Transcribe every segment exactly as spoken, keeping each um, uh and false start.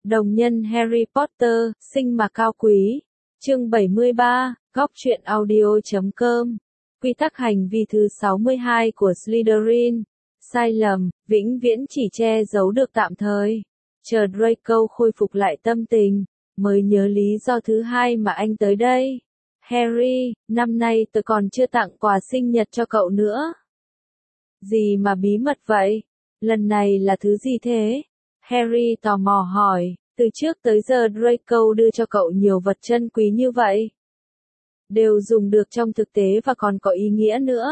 Đồng nhân Harry Potter, sinh mà cao quý. Chương bảy mươi ba, góc truyện audio chấm com. Quy tắc hành vi thứ sáu mươi hai của Slytherin. Sai lầm, vĩnh viễn chỉ che giấu được tạm thời. Chờ Draco khôi phục lại tâm tình, mới nhớ lý do thứ hai mà anh tới đây. Harry, năm nay tôi còn chưa tặng quà sinh nhật cho cậu nữa. Gì mà bí mật vậy? Lần này là thứ gì thế? Harry tò mò hỏi, từ trước tới giờ Draco đưa cho cậu nhiều vật chân quý như vậy. Đều dùng được trong thực tế và còn có ý nghĩa nữa.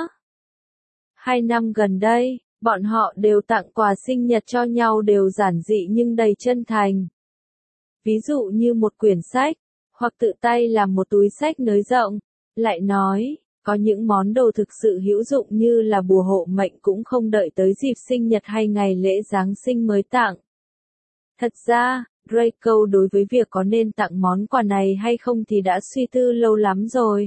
Hai năm gần đây, bọn họ đều tặng quà sinh nhật cho nhau đều giản dị nhưng đầy chân thành. Ví dụ như một quyển sách, hoặc tự tay làm một túi sách nới rộng. Lại nói, có những món đồ thực sự hữu dụng như là bùa hộ mệnh cũng không đợi tới dịp sinh nhật hay ngày lễ Giáng sinh mới tặng. Thật ra, Draco đối với việc có nên tặng món quà này hay không thì đã suy tư lâu lắm rồi.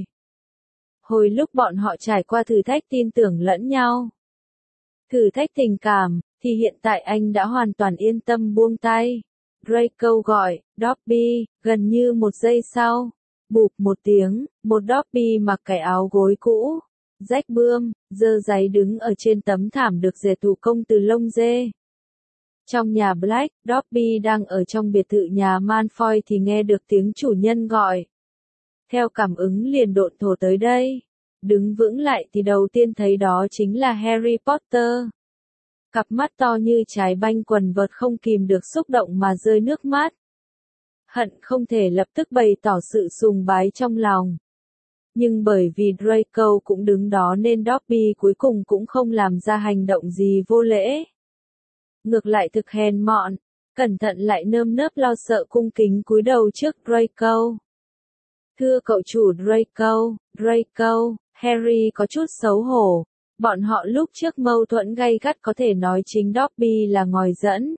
Hồi lúc bọn họ trải qua thử thách tin tưởng lẫn nhau, thử thách tình cảm, thì hiện tại anh đã hoàn toàn yên tâm buông tay. Draco gọi, Dobby, gần như một giây sau. Bụp một tiếng, một Dobby mặc cái áo gối cũ, rách bươm, dơ giấy đứng ở trên tấm thảm được dệt thủ công từ lông dê. Trong nhà Black, Dobby đang ở trong biệt thự nhà Malfoy thì nghe được tiếng chủ nhân gọi. Theo cảm ứng liền độn thổ tới đây. Đứng vững lại thì đầu tiên thấy đó chính là Harry Potter. Cặp mắt to như trái banh quần vợt không kìm được xúc động mà rơi nước mắt. Hận không thể lập tức bày tỏ sự sùng bái trong lòng. Nhưng bởi vì Draco cũng đứng đó nên Dobby cuối cùng cũng không làm ra hành động gì vô lễ. Ngược lại thực hèn mọn, cẩn thận lại nơm nớp lo sợ cung kính cúi đầu trước Draco. Thưa cậu chủ Draco, Draco, Harry có chút xấu hổ. Bọn họ lúc trước mâu thuẫn gay gắt có thể nói chính Dobby là ngòi dẫn.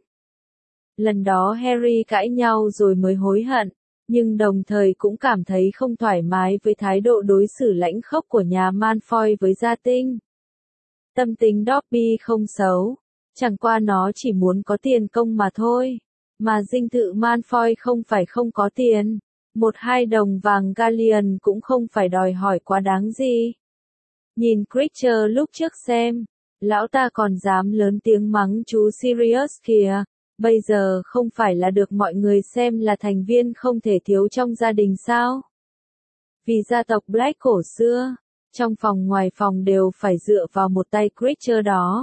Lần đó Harry cãi nhau rồi mới hối hận, nhưng đồng thời cũng cảm thấy không thoải mái với thái độ đối xử lãnh khốc của nhà Malfoy với gia tinh. Tâm tính Dobby không xấu, chẳng qua nó chỉ muốn có tiền công mà thôi. Mà dinh thự Malfoy không phải không có tiền, một hai đồng vàng galleon cũng không phải đòi hỏi quá đáng gì. Nhìn Creature lúc trước xem, lão ta còn dám lớn tiếng mắng chú Sirius kìa, bây giờ không phải là được mọi người xem là thành viên không thể thiếu trong gia đình sao? Vì gia tộc Black cổ xưa, trong phòng ngoài phòng đều phải dựa vào một tay Creature đó.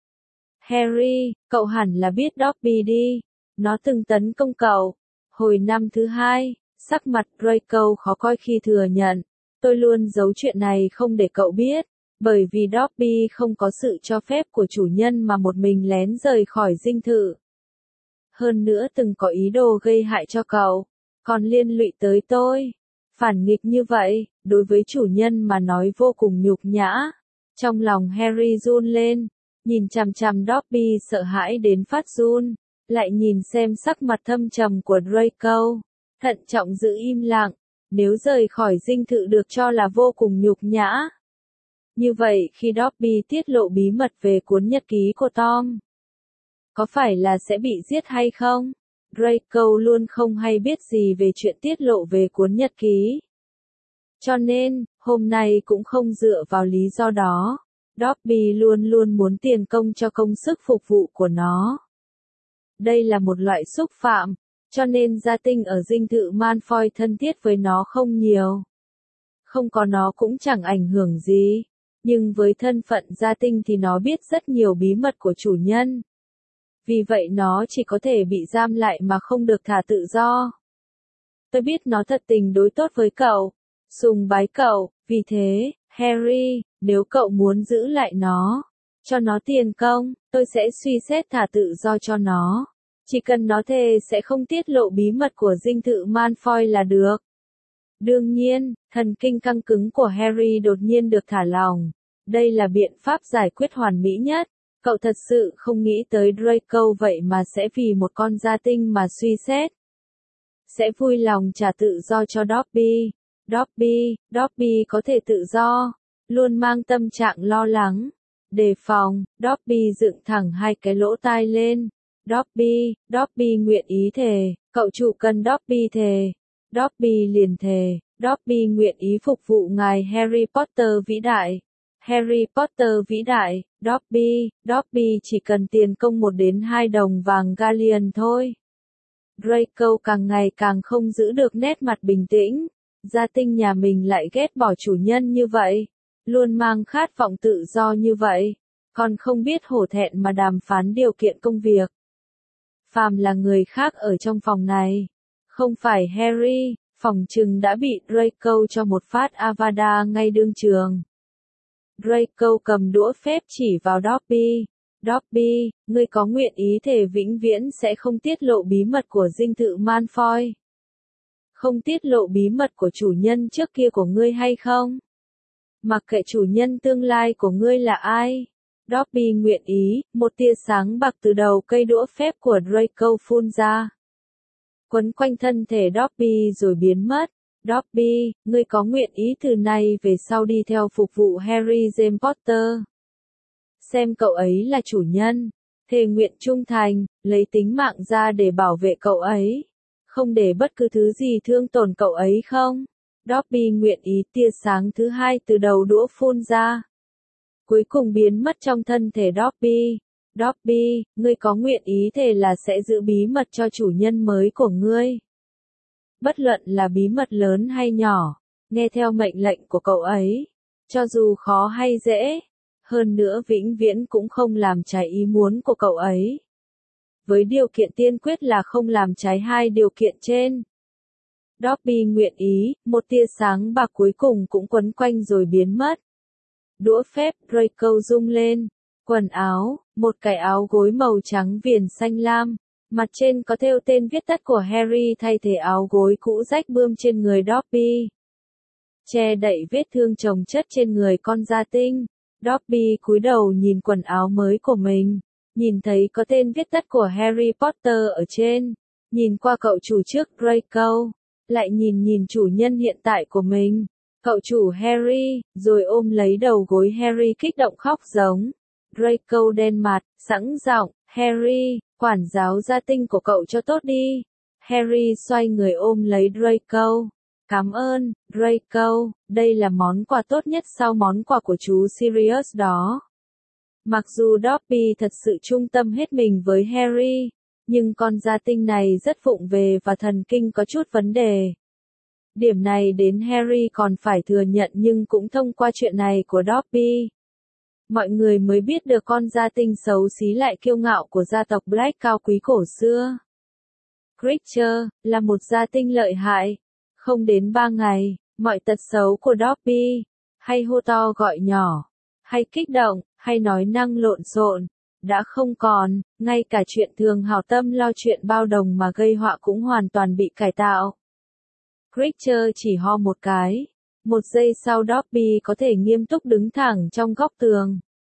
Harry, cậu hẳn là biết Dobby đi, nó từng tấn công cậu. Hồi năm thứ hai, sắc mặt Draco khó coi khi thừa nhận. Tôi luôn giấu chuyện này không để cậu biết, bởi vì Dobby không có sự cho phép của chủ nhân mà một mình lén rời khỏi dinh thự. Hơn nữa từng có ý đồ gây hại cho cậu, còn liên lụy tới tôi. Phản nghịch như vậy, đối với chủ nhân mà nói vô cùng nhục nhã. Trong lòng Harry run lên, nhìn chằm chằm Dobby sợ hãi đến phát run, lại nhìn xem sắc mặt thâm trầm của Draco, thận trọng giữ im lặng. Nếu rời khỏi dinh thự được cho là vô cùng nhục nhã. Như vậy khi Dobby tiết lộ bí mật về cuốn nhật ký của Tom, có phải là sẽ bị giết hay không? Draco luôn không hay biết gì về chuyện tiết lộ về cuốn nhật ký. Cho nên, hôm nay cũng không dựa vào lý do đó, Dobby luôn luôn muốn tiền công cho công sức phục vụ của nó. Đây là một loại xúc phạm. Cho nên gia tinh ở dinh thự Malfoy thân thiết với nó không nhiều. Không có nó cũng chẳng ảnh hưởng gì. Nhưng với thân phận gia tinh thì nó biết rất nhiều bí mật của chủ nhân. Vì vậy nó chỉ có thể bị giam lại mà không được thả tự do. Tôi biết nó thật tình đối tốt với cậu, sùng bái cậu, vì thế, Harry, nếu cậu muốn giữ lại nó, cho nó tiền công, tôi sẽ suy xét thả tự do cho nó. Chỉ cần nó thề sẽ không tiết lộ bí mật của dinh thự Malfoy là được. Đương nhiên, thần kinh căng cứng của Harry đột nhiên được thả lỏng. Đây là biện pháp giải quyết hoàn mỹ nhất. Cậu thật sự không nghĩ tới Draco vậy mà sẽ vì một con gia tinh mà suy xét. Sẽ vui lòng trả tự do cho Dobby. Dobby, Dobby có thể tự do. Luôn mang tâm trạng lo lắng, đề phòng. Dobby dựng thẳng hai cái lỗ tai lên. Dobby, Dobby nguyện ý thề, cậu chủ cần Dobby thề. Dobby liền thề, Dobby nguyện ý phục vụ ngài Harry Potter vĩ đại. Harry Potter vĩ đại, Dobby, Dobby chỉ cần tiền công một đến hai đồng vàng galleon thôi. Draco càng ngày càng không giữ được nét mặt bình tĩnh. Gia tinh nhà mình lại ghét bỏ chủ nhân như vậy. Luôn mang khát vọng tự do như vậy. Còn không biết hổ thẹn mà đàm phán điều kiện công việc. Phàm là người khác ở trong phòng này. Không phải Harry, phòng chừng đã bị Draco cho một phát Avada ngay đương trường. Draco cầm đũa phép chỉ vào Dobby. Dobby, ngươi có nguyện ý thề vĩnh viễn sẽ không tiết lộ bí mật của dinh thự Malfoy? Không tiết lộ bí mật của chủ nhân trước kia của ngươi hay không? Mặc kệ chủ nhân tương lai của ngươi là ai? Dobby nguyện ý, một tia sáng bạc từ đầu cây đũa phép của Draco phun ra. Quấn quanh thân thể Dobby rồi biến mất. Dobby, ngươi có nguyện ý từ nay về sau đi theo phục vụ Harry James Potter? Xem cậu ấy là chủ nhân, thề nguyện trung thành, lấy tính mạng ra để bảo vệ cậu ấy, không để bất cứ thứ gì thương tổn cậu ấy không? Dobby nguyện ý. Tia sáng thứ hai từ đầu đũa phun ra. Cuối cùng biến mất trong thân thể Dobby. Dobby, ngươi có nguyện ý thề là sẽ giữ bí mật cho chủ nhân mới của ngươi? Bất luận là bí mật lớn hay nhỏ, nghe theo mệnh lệnh của cậu ấy, cho dù khó hay dễ, hơn nữa vĩnh viễn cũng không làm trái ý muốn của cậu ấy. Với điều kiện tiên quyết là không làm trái hai điều kiện trên. Dobby nguyện ý, một tia sáng bạc cuối cùng cũng quấn quanh rồi biến mất. Đũa phép Draco rung lên. Quần áo, một cái áo gối màu trắng viền xanh lam. Mặt trên có thêu tên viết tắt của Harry thay thế áo gối cũ rách bươm trên người Dobby. Che đậy vết thương chồng chất trên người con gia tinh. Dobby cúi đầu nhìn quần áo mới của mình. Nhìn thấy có tên viết tắt của Harry Potter ở trên. Nhìn qua cậu chủ trước Draco. Lại nhìn nhìn chủ nhân hiện tại của mình. Cậu chủ Harry, rồi ôm lấy đầu gối Harry kích động khóc giống. Draco đen mặt, sẵn giọng, Harry, quản giáo gia tinh của cậu cho tốt đi. Harry xoay người ôm lấy Draco. Cảm ơn, Draco, đây là món quà tốt nhất sau món quà của chú Sirius đó. Mặc dù Dobby thật sự trung tâm hết mình với Harry, nhưng con gia tinh này rất vụng về và thần kinh có chút vấn đề. Điểm này đến Harry còn phải thừa nhận nhưng cũng thông qua chuyện này của Dobby. Mọi người mới biết được con gia tinh xấu xí lại kiêu ngạo của gia tộc Black cao quý cổ xưa. Creature, là một gia tinh lợi hại. Không đến ba ngày, mọi tật xấu của Dobby, hay hô to gọi nhỏ, hay kích động, hay nói năng lộn xộn, đã không còn, ngay cả chuyện thường hảo tâm lo chuyện bao đồng mà gây họa cũng hoàn toàn bị cải tạo. Creature chỉ ho một cái. Một giây sau Dobby có thể nghiêm túc đứng thẳng trong góc tường.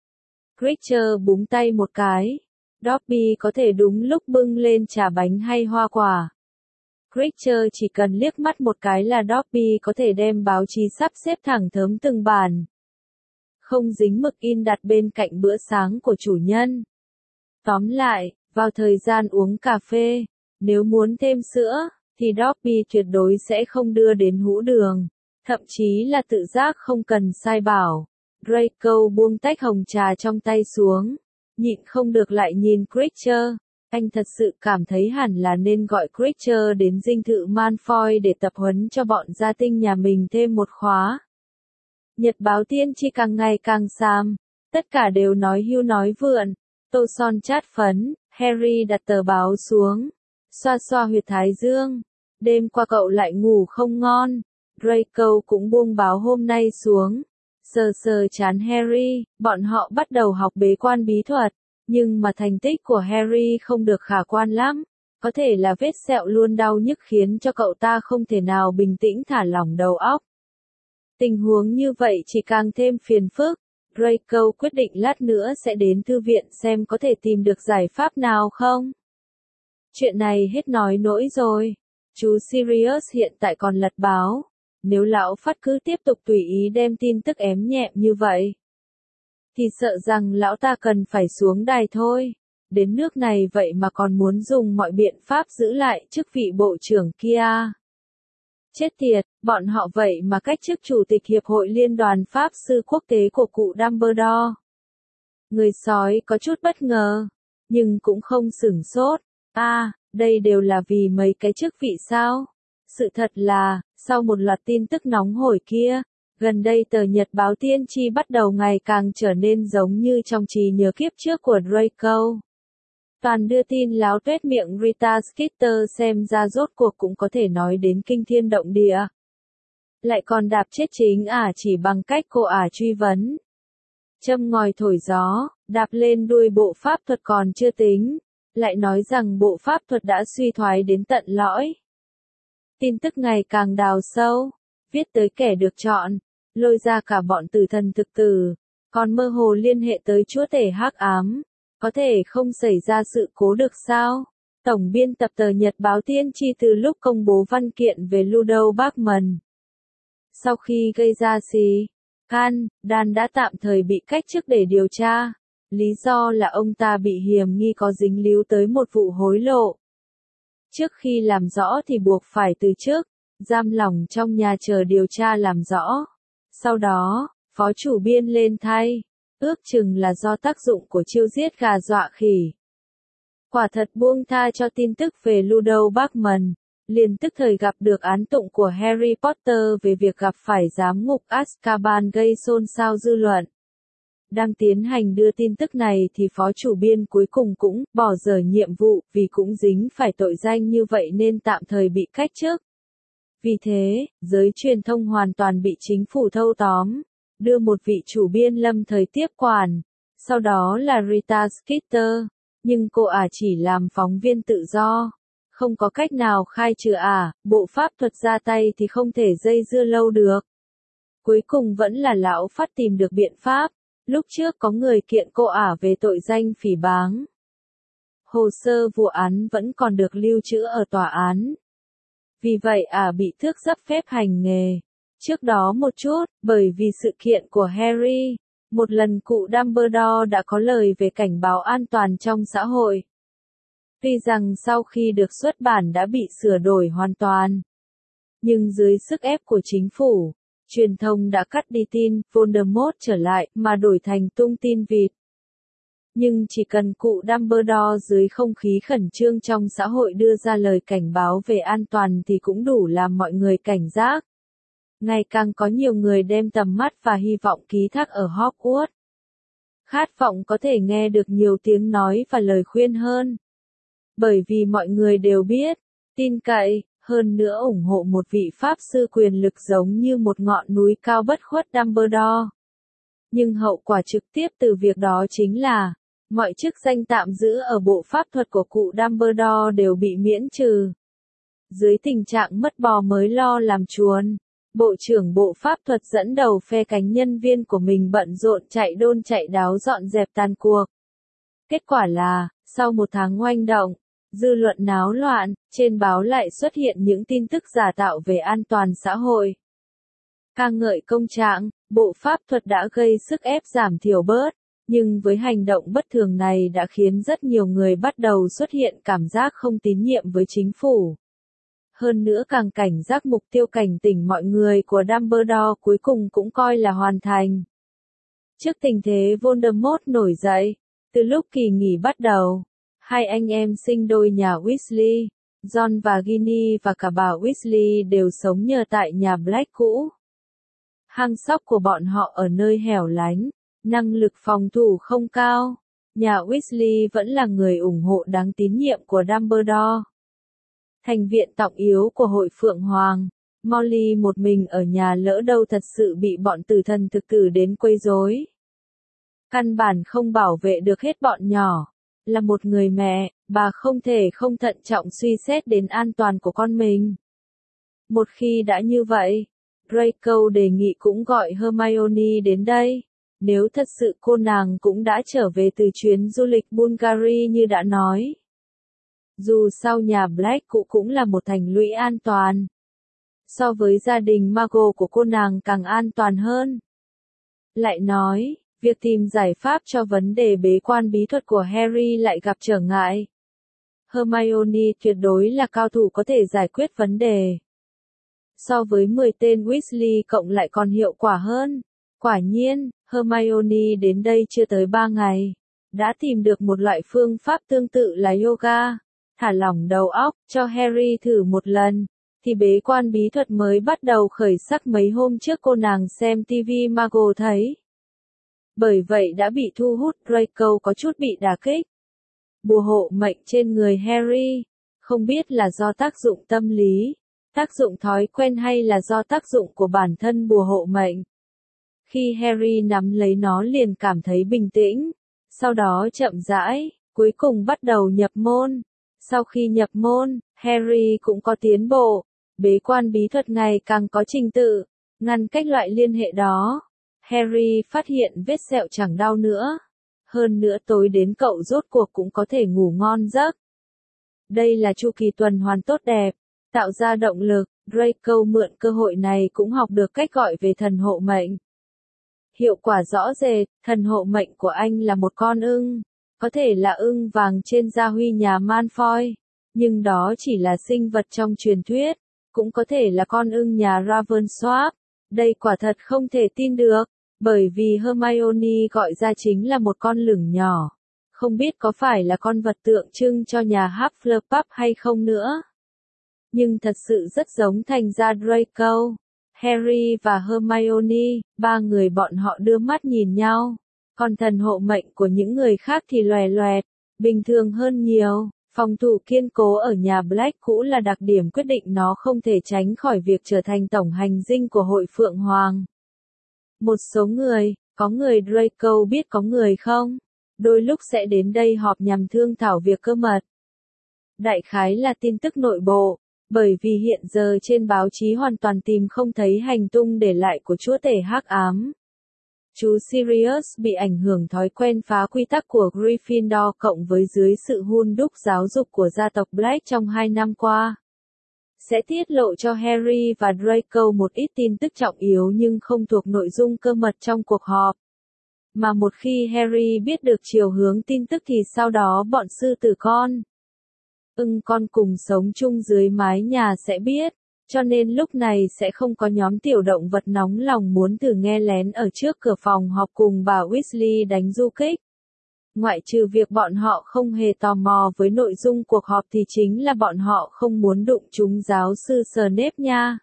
Creature búng tay một cái. Dobby có thể đúng lúc bưng lên trà bánh hay hoa quả. Creature chỉ cần liếc mắt một cái là Dobby có thể đem báo chí sắp xếp thẳng thớm từng bản. Không dính mực in đặt bên cạnh bữa sáng của chủ nhân. Tóm lại, vào thời gian uống cà phê, nếu muốn thêm sữa, thì Dobby tuyệt đối sẽ không đưa đến hũ đường. Thậm chí là tự giác không cần sai bảo. Draco buông tách hồng trà trong tay xuống. Nhịn không được lại nhìn Creature. Anh thật sự cảm thấy hẳn là nên gọi Creature đến dinh thự Malfoy để tập huấn cho bọn gia tinh nhà mình thêm một khóa. Nhật báo tiên tri càng ngày càng xàm. Tất cả đều nói hưu nói vượn. Tô son chát phấn. Harry đặt tờ báo xuống. Xoa xoa huyệt thái dương. Đêm qua cậu lại ngủ không ngon. Draco cũng buông báo hôm nay xuống. Sờ sờ chán Harry, bọn họ bắt đầu học bế quan bí thuật. Nhưng mà thành tích của Harry không được khả quan lắm. Có thể là vết sẹo luôn đau nhức khiến cho cậu ta không thể nào bình tĩnh thả lỏng đầu óc. Tình huống như vậy chỉ càng thêm phiền phức. Draco quyết định lát nữa sẽ đến thư viện xem có thể tìm được giải pháp nào không. Chuyện này hết nói nỗi rồi. Chú Sirius hiện tại còn lật báo. Nếu lão Phát cứ tiếp tục tùy ý đem tin tức ém nhẹm như vậy, thì sợ rằng lão ta cần phải xuống đài thôi. đến nước này vậy mà còn muốn dùng mọi biện pháp giữ lại chức vị bộ trưởng kia. Chết tiệt, bọn họ vậy mà cách chức chủ tịch Hiệp hội Liên đoàn Pháp sư quốc tế của cụ Dumbledore. Người sói có chút bất ngờ, nhưng cũng không sửng sốt. À, đây đều là vì mấy cái chức vị sao? Sự thật là, sau một loạt tin tức nóng hổi kia, gần đây tờ Nhật báo Tiên tri bắt đầu ngày càng trở nên giống như trong trí nhớ kiếp trước của Draco. Toàn đưa tin láo tuét miệng Rita Skeeter xem ra rốt cuộc cũng có thể nói đến kinh thiên động địa. Lại còn đạp chết chính ả chỉ bằng cách cô ả truy vấn. Châm ngòi thổi gió, đạp lên đuôi bộ pháp thuật còn chưa tính, lại nói rằng bộ pháp thuật đã suy thoái đến tận lõi. Tin tức ngày càng đào sâu, viết tới kẻ được chọn, lôi ra cả bọn tử thần thực tử, còn mơ hồ liên hệ tới chúa tể hắc ám. Có thể không xảy ra sự cố được sao? Tổng biên tập tờ Nhật báo Tiên tri từ lúc công bố văn kiện về Ludo Bachmann. Sau khi gây ra xì can, Dan đã tạm thời bị cách chức để điều tra. Lý do là ông ta bị hiềm nghi có dính líu tới một vụ hối lộ. Trước khi làm rõ thì buộc phải từ chức, giam lỏng trong nhà chờ điều tra làm rõ. Sau đó, phó chủ biên lên thay. Ước chừng là do tác dụng của chiêu giết gà dọa khỉ. Quả thật buông tha cho tin tức về Ludo Bachmann, liền tức thời gặp được án tụng của Harry Potter về việc gặp phải giám ngục Azkaban gây xôn xao dư luận. Đang tiến hành đưa tin tức này thì phó chủ biên cuối cùng cũng bỏ dở nhiệm vụ vì cũng dính phải tội danh như vậy nên tạm thời bị cách chức. Vì thế, giới truyền thông hoàn toàn bị chính phủ thâu tóm. Đưa một vị chủ biên lâm thời tiếp quản, sau đó là Rita Skeeter, nhưng cô ả chỉ làm phóng viên tự do, không có cách nào khai trừ ả, bộ pháp thuật ra tay thì không thể dây dưa lâu được. Cuối cùng vẫn là lão phát tìm được biện pháp, lúc trước có người kiện cô ả về tội danh phỉ báng. Hồ sơ vụ án vẫn còn được lưu trữ ở tòa án. Vì vậy ả bị tước giáp phép hành nghề. Trước đó một chút, bởi vì sự kiện của Harry, một lần cụ Dumbledore đã có lời về cảnh báo an toàn trong xã hội. Tuy rằng sau khi được xuất bản đã bị sửa đổi hoàn toàn, nhưng dưới sức ép của chính phủ, truyền thông đã cắt đi tin Voldemort trở lại mà đổi thành tung tin vịt. Nhưng chỉ cần cụ Dumbledore dưới không khí khẩn trương trong xã hội đưa ra lời cảnh báo về an toàn thì cũng đủ làm mọi người cảnh giác. Ngày càng có nhiều người đem tầm mắt và hy vọng ký thác ở Hogwarts. Khát vọng có thể nghe được nhiều tiếng nói và lời khuyên hơn. Bởi vì mọi người đều biết, tin cậy, hơn nữa ủng hộ một vị pháp sư quyền lực giống như một ngọn núi cao bất khuất Dumbledore. Nhưng hậu quả trực tiếp từ việc đó chính là, mọi chức danh tạm giữ ở bộ pháp thuật của cụ Dumbledore đều bị miễn trừ. Dưới tình trạng mất bò mới lo làm chuồn. Bộ trưởng Bộ Pháp thuật dẫn đầu phe cánh nhân viên của mình bận rộn chạy đôn chạy đáo dọn dẹp tàn cuộc. Kết quả là, sau một tháng oanh động, dư luận náo loạn, trên báo lại xuất hiện những tin tức giả tạo về an toàn xã hội. Ca ngợi công trạng, Bộ Pháp thuật đã gây sức ép giảm thiểu bớt, nhưng với hành động bất thường này đã khiến rất nhiều người bắt đầu xuất hiện cảm giác không tín nhiệm với chính phủ. Hơn nữa càng cảnh giác mục tiêu cảnh tỉnh mọi người của Dumbledore cuối cùng cũng coi là hoàn thành. Trước tình thế Voldemort nổi dậy, từ lúc kỳ nghỉ bắt đầu, hai anh em sinh đôi nhà Weasley, John và Ginny và cả bà Weasley đều sống nhờ tại nhà Black cũ. Hang sóc của bọn họ ở nơi hẻo lánh, năng lực phòng thủ không cao. Nhà Weasley vẫn là người ủng hộ đáng tín nhiệm của Dumbledore. Thành viện tọng yếu của hội Phượng Hoàng, Molly một mình ở nhà lỡ đâu thật sự bị bọn tử thần thực tử đến quấy rối. Căn bản không bảo vệ được hết bọn nhỏ. Là một người mẹ, bà không thể không thận trọng suy xét đến an toàn của con mình. Một khi đã như vậy, Draco đề nghị cũng gọi Hermione đến đây. Nếu thật sự cô nàng cũng đã trở về từ chuyến du lịch Bulgaria như đã nói. Dù sao nhà Black cũ cũng là một thành lũy an toàn. So với gia đình Mago của cô nàng càng an toàn hơn. Lại nói, Việc tìm giải pháp cho vấn đề bế quan bí thuật của Harry lại gặp trở ngại. Hermione tuyệt đối là cao thủ có thể giải quyết vấn đề. So với mười tên Weasley cộng lại còn hiệu quả hơn. Quả nhiên, Hermione đến đây chưa tới ba ngày, đã tìm được một loại phương pháp tương tự là yoga. Thả lỏng đầu óc, cho Harry thử một lần, thì bế quan bí thuật mới bắt đầu khởi sắc mấy hôm trước cô nàng xem ti vi Muggle thấy. Bởi vậy đã bị thu hút, Draco có chút bị đả kích. Bùa hộ mệnh trên người Harry, không biết là do tác dụng tâm lý, tác dụng thói quen hay là do tác dụng của bản thân bùa hộ mệnh. Khi Harry nắm lấy nó liền cảm thấy bình tĩnh, sau đó chậm rãi, cuối cùng bắt đầu nhập môn. Sau khi nhập môn, Harry cũng có tiến bộ, bế quan bí thuật ngày càng có trình tự, ngăn cách loại liên hệ đó. Harry phát hiện vết sẹo chẳng đau nữa. Hơn nữa tối đến cậu rốt cuộc cũng có thể ngủ ngon giấc. Đây là chu kỳ tuần hoàn tốt đẹp, tạo ra động lực. Draco mượn cơ hội này cũng học được cách gọi về thần hộ mệnh. Hiệu quả rõ rệt, thần hộ mệnh của anh là một con ưng. Có thể là ưng vàng trên gia huy nhà Malfoy, nhưng đó chỉ là sinh vật trong truyền thuyết, cũng có thể là con ưng nhà Ravensworth. Đây quả thật không thể tin được, bởi vì Hermione gọi ra chính là một con lửng nhỏ. Không biết có phải là con vật tượng trưng cho nhà Hufflepuff hay không nữa. Nhưng thật sự rất giống thành ra Draco, Harry và Hermione, ba người bọn họ đưa mắt nhìn nhau. Còn thần hộ mệnh của những người khác thì loè loẹt, bình thường hơn nhiều. Phòng thủ kiên cố ở nhà Black cũ là đặc điểm quyết định nó không thể tránh khỏi việc trở thành tổng hành dinh của hội Phượng Hoàng. Một số người, có người Draco biết có người không, đôi lúc sẽ đến đây họp nhằm thương thảo việc cơ mật. Đại khái là tin tức nội bộ, bởi vì hiện giờ trên báo chí hoàn toàn tìm không thấy hành tung để lại của chúa tể hắc ám. Chú Sirius bị ảnh hưởng thói quen phá quy tắc của Gryffindor cộng với dưới sự hun đúc giáo dục của gia tộc Black trong hai năm qua. Sẽ tiết lộ cho Harry và Draco một ít tin tức trọng yếu nhưng không thuộc nội dung cơ mật trong cuộc họp. Mà một khi Harry biết được chiều hướng tin tức thì sau đó bọn sư tử con, ưng con cùng sống chung dưới mái nhà sẽ biết. Cho nên lúc này sẽ không có nhóm tiểu động vật nóng lòng muốn thử nghe lén ở trước cửa phòng họp cùng bà Weasley đánh du kích. Ngoại trừ việc bọn họ không hề tò mò với nội dung cuộc họp thì chính là bọn họ không muốn đụng trúng giáo sư Snape nha.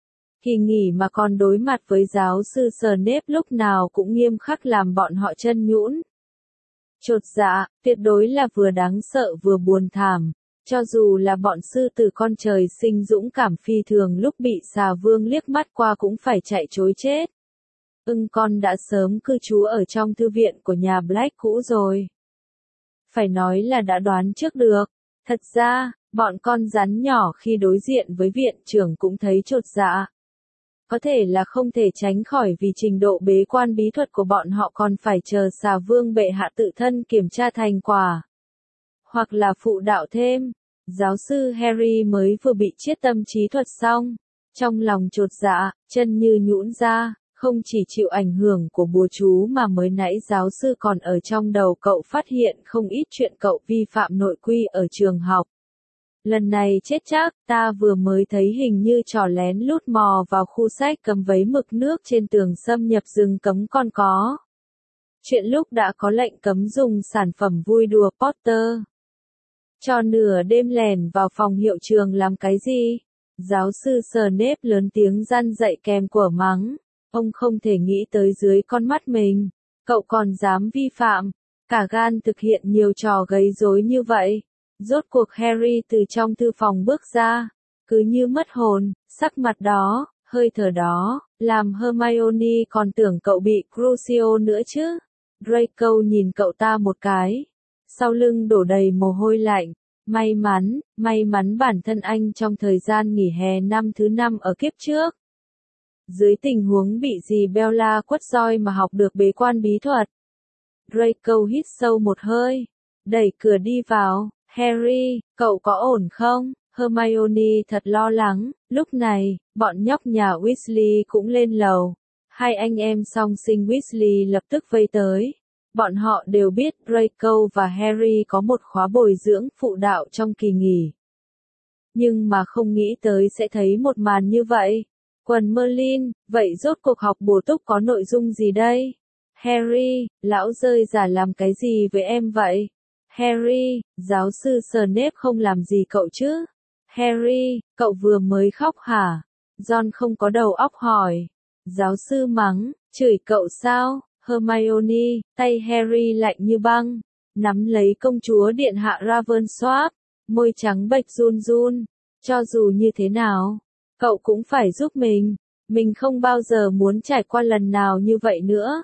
Kỳ nghỉ mà còn đối mặt với giáo sư Snape lúc nào cũng nghiêm khắc làm bọn họ chân nhũn. Chột dạ, tuyệt đối là vừa đáng sợ vừa buồn thảm. Cho dù là bọn sư tử con trời sinh dũng cảm phi thường lúc bị xà vương liếc mắt qua cũng phải chạy trối chết. Ưng con đã sớm cư trú ở trong thư viện của nhà Black cũ rồi. Phải nói là đã đoán trước được. Thật ra, bọn con rắn nhỏ khi đối diện với viện trưởng cũng thấy chột dạ. Có thể là không thể tránh khỏi vì trình độ bế quan bí thuật của bọn họ còn phải chờ xà vương bệ hạ tự thân kiểm tra thành quả. Hoặc là phụ đạo thêm. Giáo sư Harry mới vừa bị chiết tâm trí thuật xong. Trong lòng chột dạ, chân như nhũn ra, không chỉ chịu ảnh hưởng của bùa chú mà mới nãy giáo sư còn ở trong đầu cậu phát hiện không ít chuyện cậu vi phạm nội quy ở trường học. Lần này chết chắc, ta vừa mới thấy hình như trò lén lút mò vào khu sách cầm vấy mực nước trên tường xâm nhập rừng cấm con có. Chuyện lúc đã có lệnh cấm dùng sản phẩm vui đùa Potter. Cho nửa đêm lèn vào phòng hiệu trường làm cái gì? Giáo sư Snape lớn tiếng răn dạy kèm của mắng. Ông không thể nghĩ tới dưới con mắt mình. Cậu còn dám vi phạm. Cả gan thực hiện nhiều trò gây rối như vậy. Rốt cuộc Harry từ trong thư phòng bước ra. Cứ như mất hồn, sắc mặt đó, hơi thở đó, làm Hermione còn tưởng cậu bị Crucio nữa chứ. Draco nhìn cậu ta một cái. Sau lưng đổ đầy mồ hôi lạnh. May mắn, may mắn bản thân anh trong thời gian nghỉ hè năm thứ năm ở kiếp trước. Dưới tình huống bị dì Bella quất roi mà học được bế quan bí thuật. Draco hít sâu một hơi. Đẩy cửa đi vào. Harry, cậu có ổn không? Hermione thật lo lắng. Lúc này, bọn nhóc nhà Weasley cũng lên lầu. Hai anh em song sinh Weasley lập tức vây tới. Bọn họ đều biết Draco và Harry có một khóa bồi dưỡng phụ đạo trong kỳ nghỉ. Nhưng mà không nghĩ tới sẽ thấy một màn như vậy. Quần Merlin, vậy rốt cuộc học bổ túc có nội dung gì đây? Harry, lão rơi giả làm cái gì với em vậy? Harry, giáo sư Snape không làm gì cậu chứ? Harry, cậu vừa mới khóc hả? Ron không có đầu óc hỏi. Giáo sư mắng, chửi cậu sao? Hermione, tay Harry lạnh như băng, nắm lấy công chúa điện hạ Ravensworth, môi trắng bệch run run. Cho dù như thế nào, cậu cũng phải giúp mình. Mình không bao giờ muốn trải qua lần nào như vậy nữa.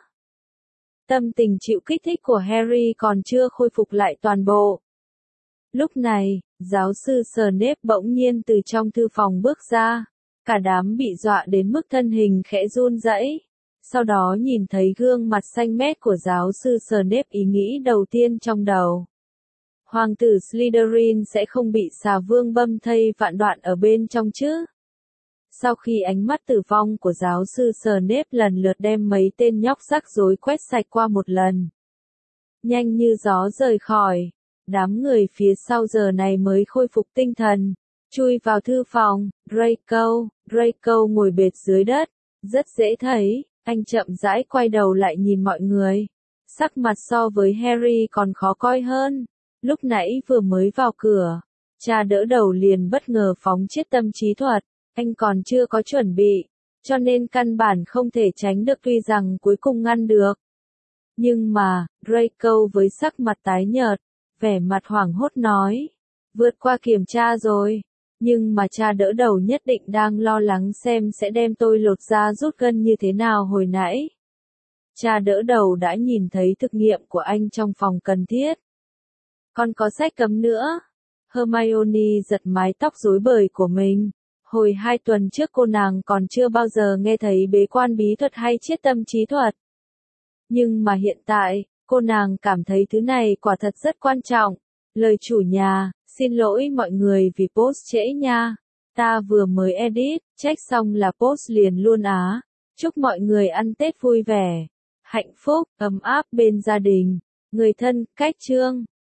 Tâm tình chịu kích thích của Harry còn chưa khôi phục lại toàn bộ. Lúc này, giáo sư Snape bỗng nhiên từ trong thư phòng bước ra. Cả đám bị dọa đến mức thân hình khẽ run rẩy. Sau đó nhìn thấy gương mặt xanh mét của giáo sư Snape, ý nghĩ đầu tiên trong đầu. Hoàng tử Slytherin sẽ không bị xà vương băm thây vạn đoạn ở bên trong chứ? Sau khi ánh mắt tử vong của giáo sư Snape lần lượt đem mấy tên nhóc rắc rối quét sạch qua một lần. Nhanh như gió rời khỏi, đám người phía sau giờ này mới khôi phục tinh thần, chui vào thư phòng. Draco, Draco ngồi bệt dưới đất, rất dễ thấy, anh chậm rãi quay đầu lại nhìn mọi người. Sắc mặt so với Harry còn khó coi hơn, lúc nãy vừa mới vào cửa, cha đỡ đầu liền bất ngờ phóng chiết tâm trí thuật. Anh còn chưa có chuẩn bị, cho nên căn bản không thể tránh được, tuy rằng cuối cùng ngăn được. Nhưng mà, Draco với sắc mặt tái nhợt, vẻ mặt hoảng hốt nói, vượt qua kiểm tra rồi, nhưng mà cha đỡ đầu nhất định đang lo lắng xem sẽ đem tôi lột da rút gân như thế nào hồi nãy. Cha đỡ đầu đã nhìn thấy thực nghiệm của anh trong phòng cần thiết. Còn có sách cấm nữa. Hermione giật mái tóc rối bời của mình. Hồi hai tuần trước cô nàng còn chưa bao giờ nghe thấy bế quan bí thuật hay chiết tâm trí thuật. Nhưng mà hiện tại, cô nàng cảm thấy thứ này quả thật rất quan trọng. Lời chủ nhà, xin lỗi mọi người vì post trễ nha. Ta vừa mới edit, check xong là post liền luôn á. Chúc mọi người ăn Tết vui vẻ, hạnh phúc, ấm áp bên gia đình, người thân, cách chương.